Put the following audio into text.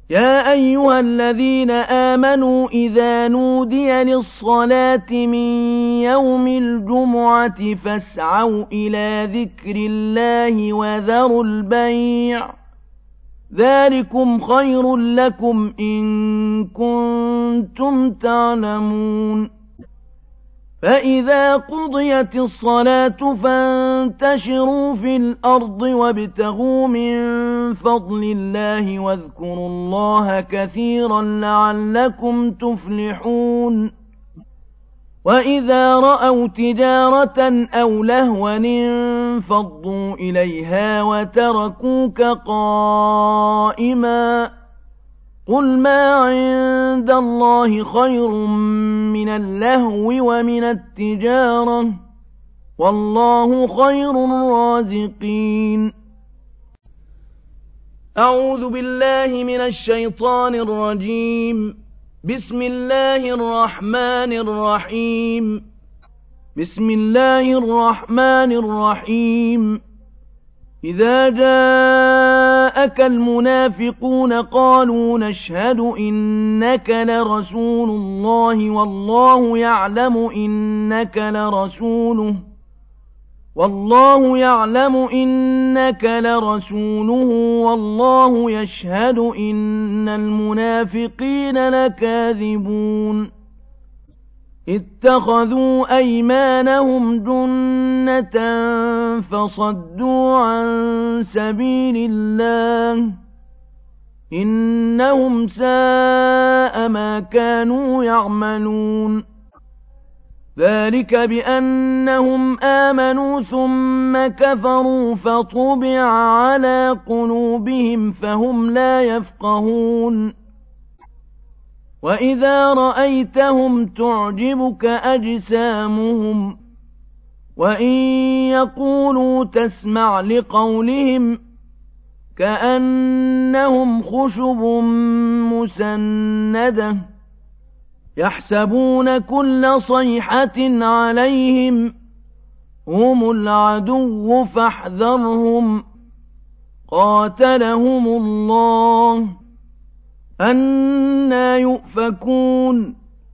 يا أيها الذين آمنوا إذا نودي للصلاة من يوم الجمعة فاسعوا إلى ذكر الله وذروا البيع ذلكم خير لكم إن كنتم تعلمون فإذا قضيت الصلاة فانتشروا في الأرض وابتغوا من فضل الله واذكروا الله كثيرا لعلكم تفلحون وإذا رأوا تجارة أو لهوا انفضوا إليها وتركوك قائما قل ما عند الله خير من اللهو ومن التجارة والله خير الرازقين أعوذ بالله من الشيطان الرجيم بسم الله الرحمن الرحيم بسم الله الرحمن الرحيم إذا جاءك المنافقون قالوا نشهد إنك لرسول الله والله يعلم إنك لرسوله والله يشهد إن المنافقين لكاذبون اتخذوا أيمانهم جنة فصدوا عن سبيل الله إنهم ساء ما كانوا يعملون ذلك بأنهم آمنوا ثم كفروا فطبع على قلوبهم فهم لا يفقهون وإذا رأيتهم تعجبك أجسامهم وإن يقولوا تسمع لقولهم كأنهم خشب مسندة يحسبون كل صيحة عليهم هم العدو فاحذرهم قاتلهم الله أنى يؤفكون